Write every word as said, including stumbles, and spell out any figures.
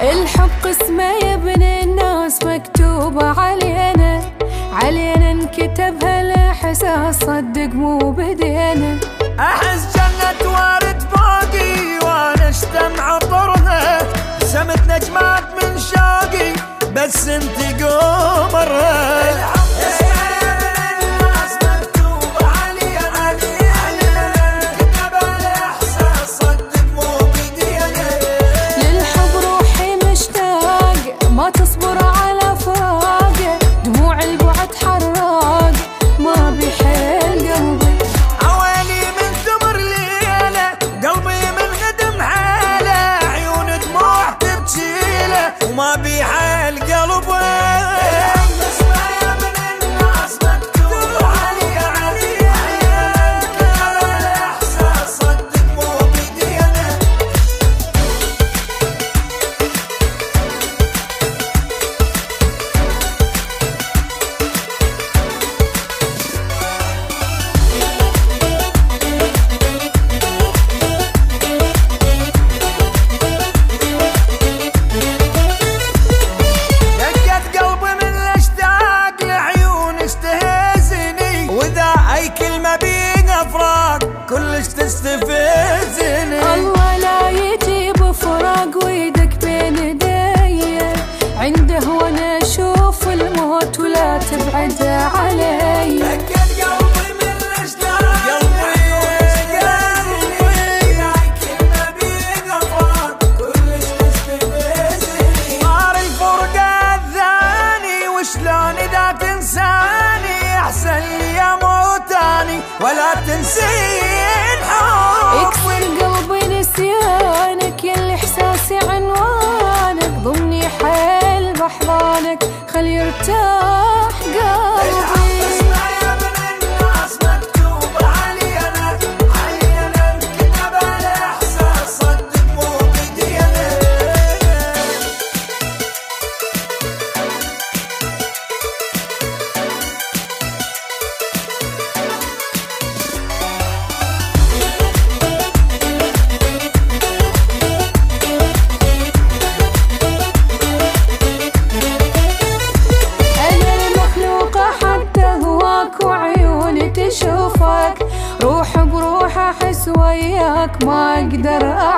الحب قسمه يا ابن الناس مكتوبة علينا، علينا انكتبها الاحساس صدق مو بدينا. احس جنة وارد فوقي وانا اشتم عطرها، سمت نجمات من شوقي بس انت قمرها. ما تصبر على فراقه، دموع البعد حراق ما بيحل قلبي. عوالي من ثمر ليله، قلبي من غدم حاله، عيون دموع تبجيله وما بيحل قلبه. كلش تستفزني الله لا يجيب فراق ويدك بين ايدي، عنده وانا اشوف الموت ولا تبعد علي. دقت قلبي من الاشتاق، قلبي قلبي كلمة بيها فراق كلش تستفزني. صار الفرقة الثاني وشلون اذا تنساني، احسن لي اموت اني ولا تنسيني. اكسر قلبي نسيانك ياللي احساسي عنوانك، ضمني حيل بحضانك خلي يرتاح قلبي. روح بروح احس وياك ما اقدر